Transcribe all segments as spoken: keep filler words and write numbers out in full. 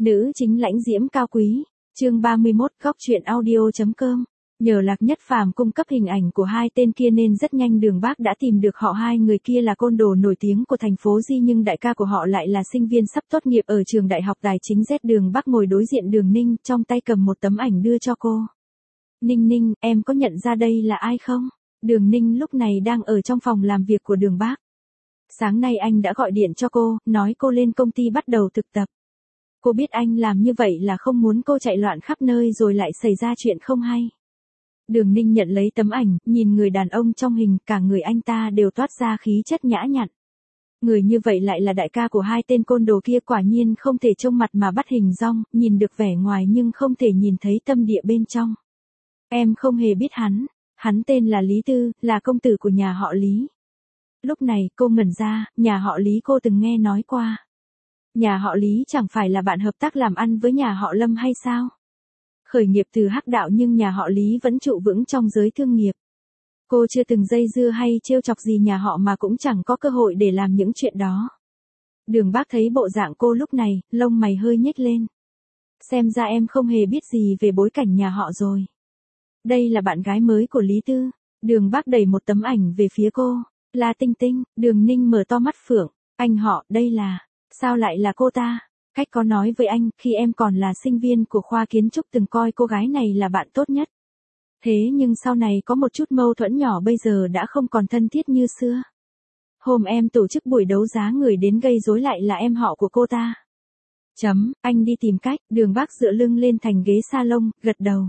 Nữ chính lãnh diễm cao quý. Chương ba mươi mốt góc truyện audio.com. Nhờ Lạc Nhất Phàm cung cấp hình ảnh của hai tên kia nên rất nhanh Đường Bác đã tìm được họ. Hai người kia là côn đồ nổi tiếng của thành phố Di, nhưng đại ca của họ lại là sinh viên sắp tốt nghiệp ở trường đại học tài chính Z. Đường Bác ngồi đối diện Đường Ninh, trong tay cầm một tấm ảnh đưa cho cô. Ninh Ninh, em có nhận ra đây là ai không? Đường Ninh lúc này đang ở trong phòng làm việc của Đường Bác. Sáng nay anh đã gọi điện cho cô, nói cô lên công ty bắt đầu thực tập. Cô biết anh làm như vậy là không muốn cô chạy loạn khắp nơi rồi lại xảy ra chuyện không hay. Đường Ninh nhận lấy tấm ảnh, nhìn người đàn ông trong hình, cả người anh ta đều toát ra khí chất nhã nhặn. Người như vậy lại là đại ca của hai tên côn đồ kia, quả nhiên không thể trông mặt mà bắt hình dong, nhìn được vẻ ngoài nhưng không thể nhìn thấy tâm địa bên trong. Em không hề biết hắn, hắn tên là Lý Tư, là công tử của nhà họ Lý. Lúc này cô ngẩn ra, nhà họ Lý cô từng nghe nói qua. Nhà họ Lý chẳng phải là bạn hợp tác làm ăn với nhà họ Lâm hay sao? Khởi nghiệp từ hắc đạo nhưng nhà họ Lý vẫn trụ vững trong giới thương nghiệp. Cô chưa từng dây dưa hay trêu chọc gì nhà họ mà cũng chẳng có cơ hội để làm những chuyện đó. Đường Bác thấy bộ dạng cô lúc này, lông mày hơi nhếch lên. Xem ra em không hề biết gì về bối cảnh nhà họ rồi. Đây là bạn gái mới của Lý Tư. Đường Bác đẩy một tấm ảnh về phía cô. La Tinh Tinh. Đường Ninh mở to mắt phượng. Anh họ, đây là... Sao lại là cô ta? Cách có nói với anh, khi em còn là sinh viên của khoa kiến trúc từng coi cô gái này là bạn tốt nhất. Thế nhưng sau này có một chút mâu thuẫn nhỏ, bây giờ đã không còn thân thiết như xưa. Hôm em tổ chức buổi đấu giá, người đến gây rối lại là em họ của cô ta. Chấm, anh đi tìm cách. Đường Bác dựa lưng lên thành ghế salon, gật đầu.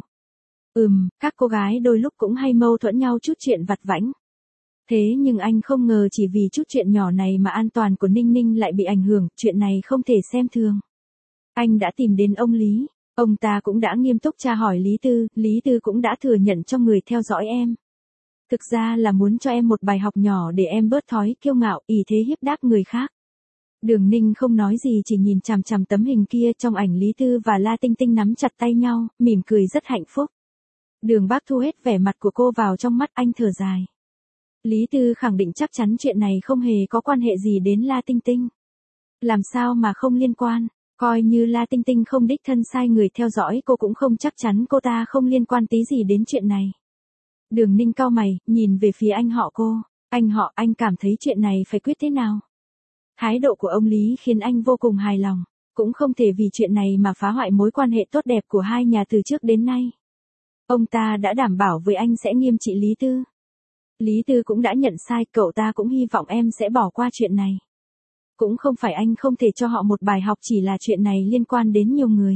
Ừm, các cô gái đôi lúc cũng hay mâu thuẫn nhau chút chuyện vặt vãnh. Thế nhưng anh không ngờ chỉ vì chút chuyện nhỏ này mà an toàn của Ninh Ninh lại bị ảnh hưởng, chuyện này không thể xem thường. Anh đã tìm đến ông Lý, ông ta cũng đã nghiêm túc tra hỏi Lý Tư, Lý Tư cũng đã thừa nhận cho người theo dõi em. Thực ra là muốn cho em một bài học nhỏ để em bớt thói kiêu ngạo, ỷ thế hiếp đáp người khác. Đường Ninh không nói gì, chỉ nhìn chằm chằm tấm hình kia. Trong ảnh Lý Tư và La Tinh Tinh nắm chặt tay nhau, mỉm cười rất hạnh phúc. Đường Bác thu hết vẻ mặt của cô vào trong mắt, anh thở dài. Lý Tư khẳng định chắc chắn chuyện này không hề có quan hệ gì đến La Tinh Tinh. Làm sao mà không liên quan, coi như La Tinh Tinh không đích thân sai người theo dõi cô cũng không chắc chắn cô ta không liên quan tí gì đến chuyện này. Đường Ninh cau mày, nhìn về phía anh họ cô. Anh họ, anh cảm thấy chuyện này phải quyết thế nào? Thái độ của ông Lý khiến anh vô cùng hài lòng. Cũng không thể vì chuyện này mà phá hoại mối quan hệ tốt đẹp của hai nhà từ trước đến nay. Ông ta đã đảm bảo với anh sẽ nghiêm trị Lý Tư. Lý Tư cũng đã nhận sai, cậu ta cũng hy vọng em sẽ bỏ qua chuyện này. Cũng không phải anh không thể cho họ một bài học, chỉ là chuyện này liên quan đến nhiều người.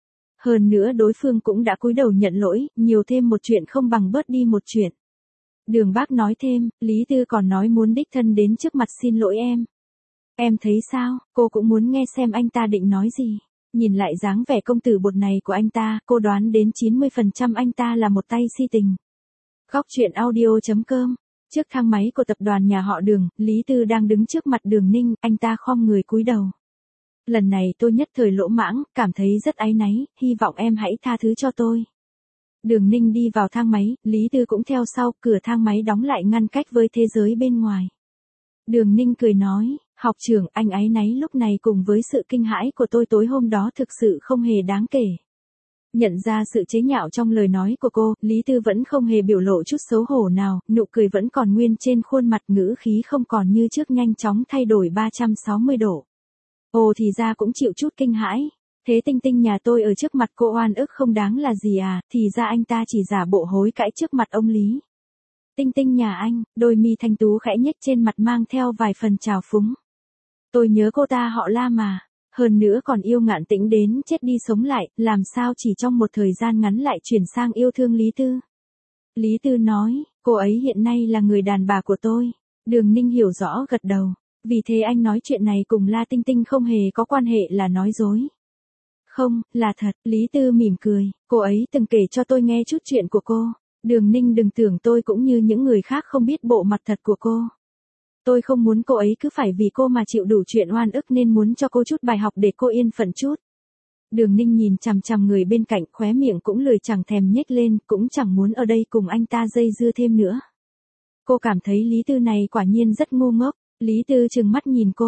Hơn nữa đối phương cũng đã cúi đầu nhận lỗi, nhiều thêm một chuyện không bằng bớt đi một chuyện. Đường Bác nói thêm, Lý Tư còn nói muốn đích thân đến trước mặt xin lỗi em. Em thấy sao? Cô cũng muốn nghe xem anh ta định nói gì. Nhìn lại dáng vẻ công tử bột này của anh ta, cô đoán đến chín mươi phần trăm anh ta là một tay si tình. Góc truyện audio.com. Trước thang máy của tập đoàn nhà họ Đường, Lý Tư đang đứng trước mặt Đường Ninh, anh ta khom người cúi đầu. Lần này tôi nhất thời lỗ mãng, cảm thấy rất áy náy, hy vọng em hãy tha thứ cho tôi. Đường Ninh đi vào thang máy, Lý Tư cũng theo sau, cửa thang máy đóng lại ngăn cách với thế giới bên ngoài. Đường Ninh cười nói, học trưởng, anh áy náy lúc này cùng với sự kinh hãi của tôi tối hôm đó thực sự không hề đáng kể. Nhận ra sự chế nhạo trong lời nói của cô, Lý Tư vẫn không hề biểu lộ chút xấu hổ nào, nụ cười vẫn còn nguyên trên khuôn mặt, ngữ khí không còn như trước nhanh chóng thay đổi ba trăm sáu mươi độ. Ồ, thì ra cũng chịu chút kinh hãi. Thế Tinh Tinh nhà tôi ở trước mặt cô oan ức không đáng là gì à, thì ra anh ta chỉ giả bộ hối cãi trước mặt ông Lý. Tinh Tinh nhà anh, đôi mi thanh tú khẽ nhếch trên mặt mang theo vài phần trào phúng. Tôi nhớ cô ta họ La mà. Hơn nữa còn yêu Ngạn Tĩnh đến chết đi sống lại, làm sao chỉ trong một thời gian ngắn lại chuyển sang yêu thương Lý Tư. Lý Tư nói, cô ấy hiện nay là người đàn bà của tôi. Đường Ninh hiểu rõ gật đầu. Vì thế anh nói chuyện này cùng La Tinh Tinh không hề có quan hệ là nói dối. Không, là thật. Lý Tư mỉm cười, cô ấy từng kể cho tôi nghe chút chuyện của cô. Đường Ninh đừng tưởng tôi cũng như những người khác không biết bộ mặt thật của cô. Tôi không muốn cô ấy cứ phải vì cô mà chịu đủ chuyện oan ức nên muốn cho cô chút bài học để cô yên phận chút. Đường Ninh nhìn chằm chằm người bên cạnh, khóe miệng cũng lười chẳng thèm nhếch lên, cũng chẳng muốn ở đây cùng anh ta dây dưa thêm nữa. Cô cảm thấy Lý Tư này quả nhiên rất ngu ngốc. Lý Tư trừng mắt nhìn cô.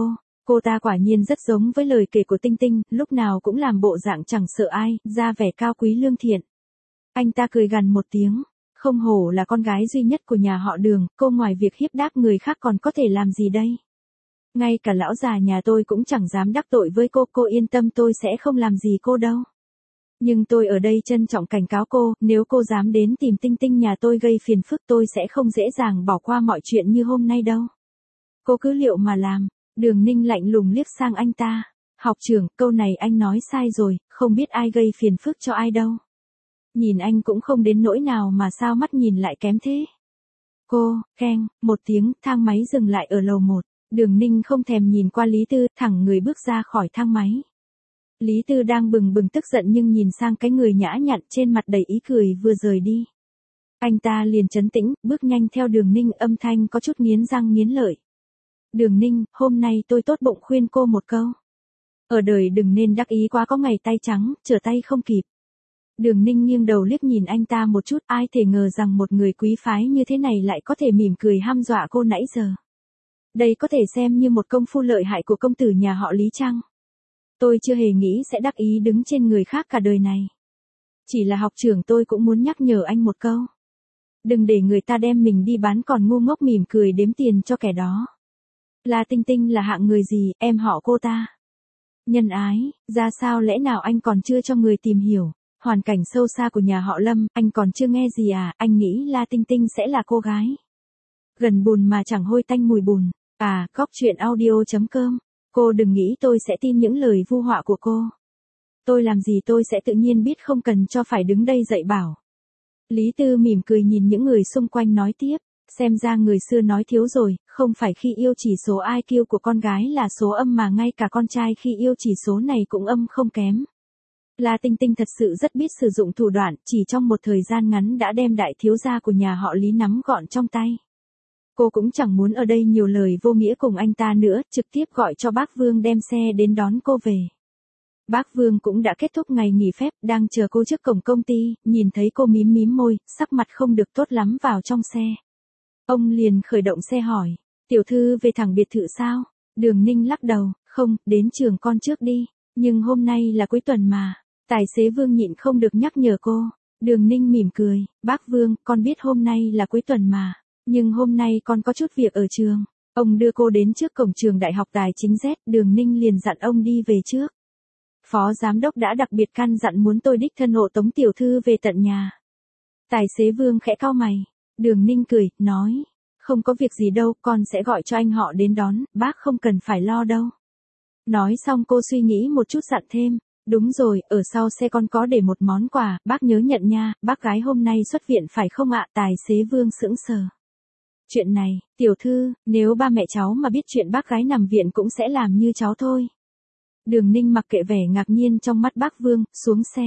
Cô ta quả nhiên rất giống với lời kể của Tinh Tinh, lúc nào cũng làm bộ dạng chẳng sợ ai, ra vẻ cao quý lương thiện. Anh ta cười gằn một tiếng, không hổ là con gái duy nhất của nhà họ Đường, cô ngoài việc hiếp đáp người khác còn có thể làm gì đây? Ngay cả lão già nhà tôi cũng chẳng dám đắc tội với cô, cô yên tâm tôi sẽ không làm gì cô đâu. Nhưng tôi ở đây trân trọng cảnh cáo cô, nếu cô dám đến tìm Tinh Tinh nhà tôi gây phiền phức tôi sẽ không dễ dàng bỏ qua mọi chuyện như hôm nay đâu. Cô cứ liệu mà làm. Đường Ninh lạnh lùng liếc sang anh ta. Học trưởng, câu này anh nói sai rồi, không biết ai gây phiền phức cho ai đâu. Nhìn anh cũng không đến nỗi nào mà sao mắt nhìn lại kém thế. Cô, keng, một tiếng, thang máy dừng lại ở lầu một. Đường Ninh không thèm nhìn qua Lý Tư, thẳng người bước ra khỏi thang máy. Lý Tư đang bừng bừng tức giận nhưng nhìn sang cái người nhã nhặn trên mặt đầy ý cười vừa rời đi. Anh ta liền trấn tĩnh, bước nhanh theo Đường Ninh, âm thanh có chút nghiến răng nghiến lợi. Đường Ninh, hôm nay tôi tốt bụng khuyên cô một câu. Ở đời đừng nên đắc ý quá, có ngày tay trắng, trở tay không kịp. Đường Ninh nghiêng đầu liếc nhìn anh ta một chút, ai thể ngờ rằng một người quý phái như thế này lại có thể mỉm cười hăm dọa cô nãy giờ. Đây có thể xem như một công phu lợi hại của công tử nhà họ Lý chăng? Tôi chưa hề nghĩ sẽ đắc ý đứng trên người khác cả đời này. Chỉ là học trưởng tôi cũng muốn nhắc nhở anh một câu. Đừng để người ta đem mình đi bán còn ngu ngốc mỉm cười đếm tiền cho kẻ đó. La Tinh Tinh là hạng người gì, em họ cô ta? Nhân ái, ra sao lẽ nào anh còn chưa cho người tìm hiểu? Hoàn cảnh sâu xa của nhà họ Lâm, anh còn chưa nghe gì à, anh nghĩ La Tinh Tinh sẽ là cô gái. Gần bùn mà chẳng hôi tanh mùi bùn. À, góc chuyện audio chấm com. Cô đừng nghĩ tôi sẽ tin những lời vu họa của cô. Tôi làm gì tôi sẽ tự nhiên biết, không cần cho phải đứng đây dạy bảo. Lý Tư mỉm cười nhìn những người xung quanh nói tiếp. Xem ra người xưa nói thiếu rồi, không phải khi yêu chỉ số i kiu của con gái là số âm mà ngay cả con trai khi yêu chỉ số này cũng âm không kém. La Tinh Tinh thật sự rất biết sử dụng thủ đoạn, chỉ trong một thời gian ngắn đã đem đại thiếu gia của nhà họ Lý nắm gọn trong tay. Cô cũng chẳng muốn ở đây nhiều lời vô nghĩa cùng anh ta nữa, trực tiếp gọi cho bác Vương đem xe đến đón cô về. Bác Vương cũng đã kết thúc ngày nghỉ phép, đang chờ cô trước cổng công ty, nhìn thấy cô mím mím môi, sắc mặt không được tốt lắm vào trong xe. Ông liền khởi động xe hỏi, tiểu thư về thẳng biệt thự sao? Đường Ninh lắc đầu, không, đến trường con trước đi, nhưng hôm nay là cuối tuần mà. Tài xế Vương nhịn không được nhắc nhở cô. Đường Ninh mỉm cười, bác Vương, con biết hôm nay là cuối tuần mà, nhưng hôm nay con có chút việc ở trường. Ông đưa cô đến trước cổng trường Đại học Tài chính Z, Đường Ninh liền dặn ông đi về trước. Phó giám đốc đã đặc biệt căn dặn muốn tôi đích thân hộ tống tiểu thư về tận nhà. Tài xế Vương khẽ cau mày. Đường Ninh cười, nói, không có việc gì đâu, con sẽ gọi cho anh họ đến đón, bác không cần phải lo đâu. Nói xong cô suy nghĩ một chút dặn thêm, đúng rồi, ở sau xe con có để một món quà, bác nhớ nhận nha, bác gái hôm nay xuất viện phải không ạ? Tài xế Vương sững sờ. Chuyện này, tiểu thư, nếu ba mẹ cháu mà biết chuyện bác gái nằm viện cũng sẽ làm như cháu thôi. Đường Ninh mặc kệ vẻ ngạc nhiên trong mắt bác Vương, xuống xe.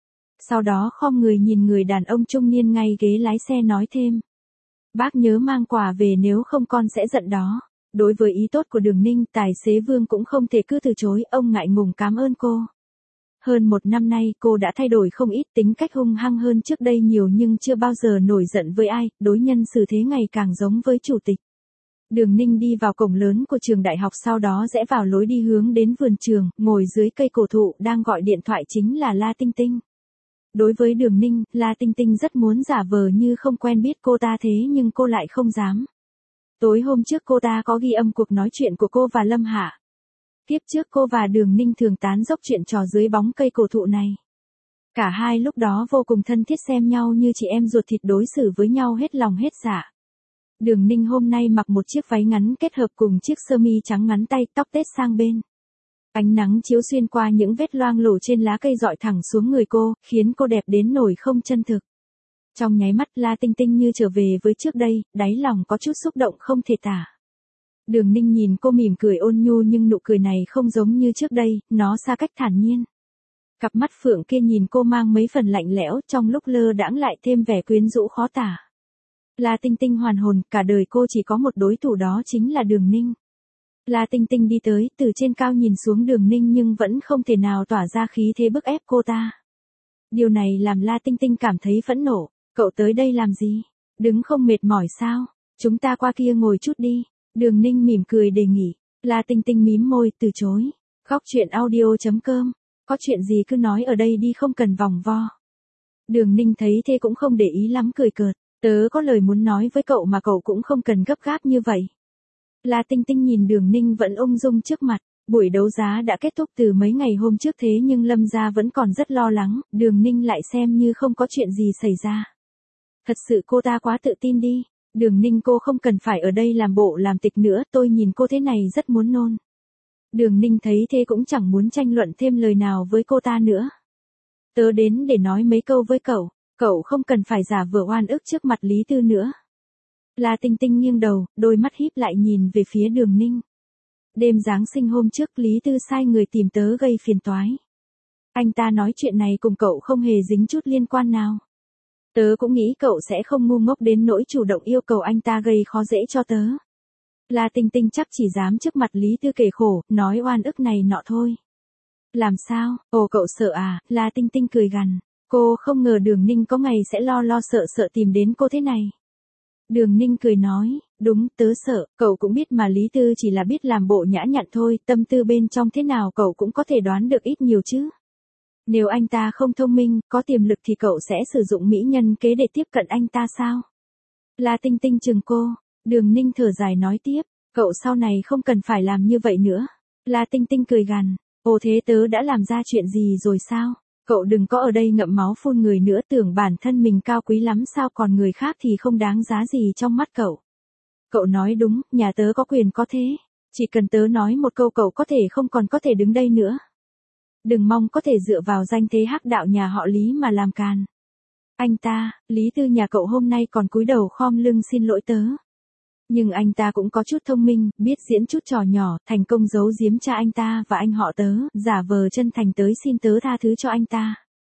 Sau đó khom người nhìn người đàn ông trung niên ngay ghế lái xe nói thêm. Bác nhớ mang quà về nếu không con sẽ giận đó. Đối với ý tốt của Đường Ninh, tài xế Vương cũng không thể cứ từ chối, ông ngại ngùng cảm ơn cô. Hơn một năm nay cô đã thay đổi không ít, tính cách hung hăng hơn trước đây nhiều nhưng chưa bao giờ nổi giận với ai, đối nhân xử thế ngày càng giống với chủ tịch. Đường Ninh đi vào cổng lớn của trường đại học, sau đó rẽ vào lối đi hướng đến vườn trường, ngồi dưới cây cổ thụ đang gọi điện thoại chính là La Tinh Tinh. Đối với Đường Ninh, La Tinh Tinh rất muốn giả vờ như không quen biết cô ta thế nhưng cô lại không dám. Tối hôm trước cô ta có ghi âm cuộc nói chuyện của cô và Lâm Hạ. Tiếp trước cô và Đường Ninh thường tán dốc chuyện trò dưới bóng cây cổ thụ này. Cả hai lúc đó vô cùng thân thiết, xem nhau như chị em ruột thịt, đối xử với nhau hết lòng hết dạ. Đường Ninh hôm nay mặc một chiếc váy ngắn kết hợp cùng chiếc sơ mi trắng ngắn tay, tóc tết sang bên. Ánh nắng chiếu xuyên qua những vết loang lổ trên lá cây rọi thẳng xuống người cô, khiến cô đẹp đến nổi không chân thực. Trong nháy mắt La Tinh Tinh như trở về với trước đây, đáy lòng có chút xúc động không thể tả. Đường Ninh nhìn cô mỉm cười ôn nhu nhưng nụ cười này không giống như trước đây, nó xa cách thản nhiên. Cặp mắt phượng kia nhìn cô mang mấy phần lạnh lẽo, trong lúc lơ đãng lại thêm vẻ quyến rũ khó tả. La Tinh Tinh hoàn hồn, cả đời cô chỉ có một đối thủ, đó chính là Đường Ninh. La Tinh Tinh đi tới, từ trên cao nhìn xuống Đường Ninh nhưng vẫn không thể nào tỏa ra khí thế bức ép cô ta. Điều này làm La Tinh Tinh cảm thấy phẫn nộ. Cậu tới đây làm gì? Đứng không mệt mỏi sao? Chúng ta qua kia ngồi chút đi. Đường Ninh mỉm cười đề nghị. La Tinh Tinh mím môi, từ chối. Góc chuyện audio chấm com. Có chuyện gì cứ nói ở đây đi, không cần vòng vo. Đường Ninh thấy thế cũng không để ý lắm, cười cợt. Tớ có lời muốn nói với cậu mà cậu cũng không cần gấp gáp như vậy. La Tinh Tinh nhìn Đường Ninh vẫn ung dung trước mặt. Buổi đấu giá đã kết thúc từ mấy ngày hôm trước thế nhưng Lâm gia vẫn còn rất lo lắng, Đường Ninh lại xem như không có chuyện gì xảy ra. Thật sự cô ta quá tự tin đi. Đường Ninh, cô không cần phải ở đây làm bộ làm tịch nữa, tôi nhìn cô thế này rất muốn nôn. Đường Ninh thấy thế cũng chẳng muốn tranh luận thêm lời nào với cô ta nữa. Tớ đến để nói mấy câu với cậu, cậu không cần phải giả vờ oan ức trước mặt Lý Tư nữa. La Tinh Tinh nghiêng đầu, đôi mắt híp lại nhìn về phía Đường Ninh. Đêm Giáng sinh hôm trước Lý Tư sai người tìm tớ gây phiền toái. Anh ta nói chuyện này cùng cậu không hề dính chút liên quan nào. Tớ cũng nghĩ cậu sẽ không ngu ngốc đến nỗi chủ động yêu cầu anh ta gây khó dễ cho tớ. La Tinh Tinh chắc chỉ dám trước mặt Lý Tư kể khổ, nói oan ức này nọ thôi. Làm sao, ồ cậu sợ à, La Tinh Tinh cười gằn. Cô không ngờ Đường Ninh có ngày sẽ lo lo sợ sợ tìm đến cô thế này. Đường Ninh cười nói, đúng, tớ sợ, cậu cũng biết mà, Lý Tư chỉ là biết làm bộ nhã nhặn thôi, tâm tư bên trong thế nào cậu cũng có thể đoán được ít nhiều chứ. Nếu anh ta không thông minh, có tiềm lực thì cậu sẽ sử dụng mỹ nhân kế để tiếp cận anh ta sao? La Tinh Tinh chừng cô. Đường Ninh thở dài nói tiếp, cậu sau này không cần phải làm như vậy nữa. La Tinh Tinh cười gằn, ồ thế tớ đã làm ra chuyện gì rồi sao? Cậu đừng có ở đây ngậm máu phun người nữa, tưởng bản thân mình cao quý lắm sao, còn người khác thì không đáng giá gì trong mắt cậu. Cậu nói đúng, nhà tớ có quyền có thế. Chỉ cần tớ nói một câu cậu có thể không còn có thể đứng đây nữa. Đừng mong có thể dựa vào danh thế hắc đạo nhà họ Lý mà làm càn. Anh ta, Lý Tư nhà cậu hôm nay còn cúi đầu khom lưng xin lỗi tớ. Nhưng anh ta cũng có chút thông minh, biết diễn chút trò nhỏ, thành công giấu giếm cha anh ta và anh họ tớ, giả vờ chân thành tới xin tớ tha thứ cho anh ta.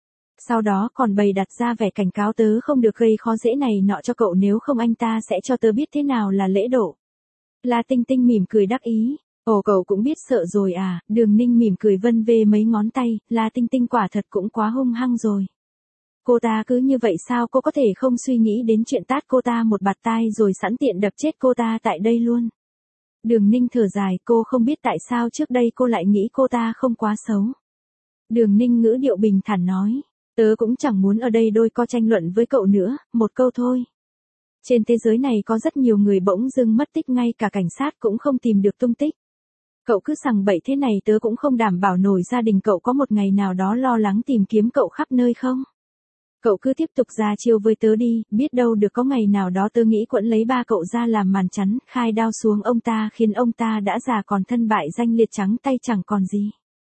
Sau đó còn bày đặt ra vẻ cảnh cáo tớ không được gây khó dễ này nọ cho cậu, nếu không anh ta sẽ cho tớ biết thế nào là lễ độ. La Tinh Tinh mỉm cười đắc ý. Ồ cậu cũng biết sợ rồi à, Đường Ninh mỉm cười vân vê mấy ngón tay, La Tinh Tinh quả thật cũng quá hung hăng rồi. Cô ta cứ như vậy sao, cô có thể không suy nghĩ đến chuyện tát cô ta một bạt tai rồi sẵn tiện đập chết cô ta tại đây luôn. Đường Ninh thở dài, cô không biết tại sao trước đây cô lại nghĩ cô ta không quá xấu. Đường Ninh ngữ điệu bình thản nói, tớ cũng chẳng muốn ở đây đôi co tranh luận với cậu nữa, một câu thôi. Trên thế giới này có rất nhiều người bỗng dưng mất tích, ngay cả cảnh sát cũng không tìm được tung tích. Cậu cứ sằng bậy thế này tớ cũng không đảm bảo nổi gia đình cậu có một ngày nào đó lo lắng tìm kiếm cậu khắp nơi không. Cậu cứ tiếp tục ra chiêu với tớ đi, biết đâu được có ngày nào đó tớ nghĩ quẫn lấy ba cậu ra làm màn chắn, khai đao xuống ông ta khiến ông ta đã già còn thân bại danh liệt, trắng tay chẳng còn gì.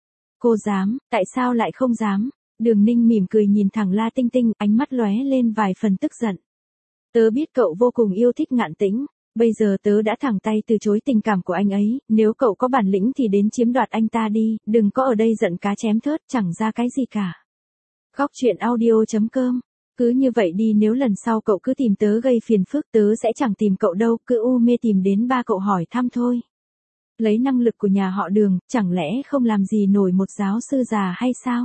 Cô dám, tại sao lại không dám? Đường Ninh mỉm cười nhìn thẳng La Tinh Tinh, ánh mắt lóe lên vài phần tức giận. Tớ biết cậu vô cùng yêu thích Ngạn Tĩnh, bây giờ tớ đã thẳng tay từ chối tình cảm của anh ấy, nếu cậu có bản lĩnh thì đến chiếm đoạt anh ta đi, đừng có ở đây giận cá chém thớt, chẳng ra cái gì cả. Góc chuyện audio chấm com. Cứ như vậy đi, nếu lần sau cậu cứ tìm tớ gây phiền phức tớ sẽ chẳng tìm cậu đâu, cứ u mê tìm đến ba cậu hỏi thăm thôi. Lấy năng lực của nhà họ Đường, chẳng lẽ không làm gì nổi một giáo sư già hay sao?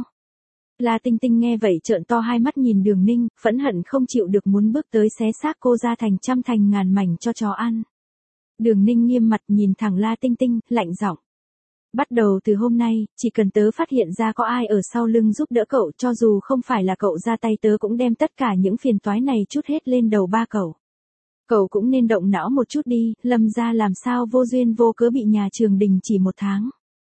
La Tinh Tinh nghe vậy trợn to hai mắt nhìn Đường Ninh, phẫn hận không chịu được muốn bước tới xé xác cô ra thành trăm thành ngàn mảnh cho chó ăn. Đường Ninh nghiêm mặt nhìn thẳng La Tinh Tinh, lạnh giọng. Bắt đầu từ hôm nay, chỉ cần tớ phát hiện ra có ai ở sau lưng giúp đỡ cậu, cho dù không phải là cậu ra tay, tớ cũng đem tất cả những phiền toái này trút hết lên đầu ba cậu. Cậu cũng nên động não một chút đi, Lâm gia làm sao vô duyên vô cớ bị nhà trường đình chỉ một tháng.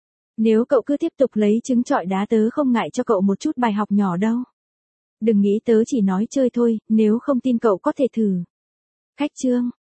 Nếu cậu cứ tiếp tục lấy trứng trọi đá tớ không ngại cho cậu một chút bài học nhỏ đâu. Đừng nghĩ tớ chỉ nói chơi thôi, nếu không tin cậu có thể thử. Khách trương.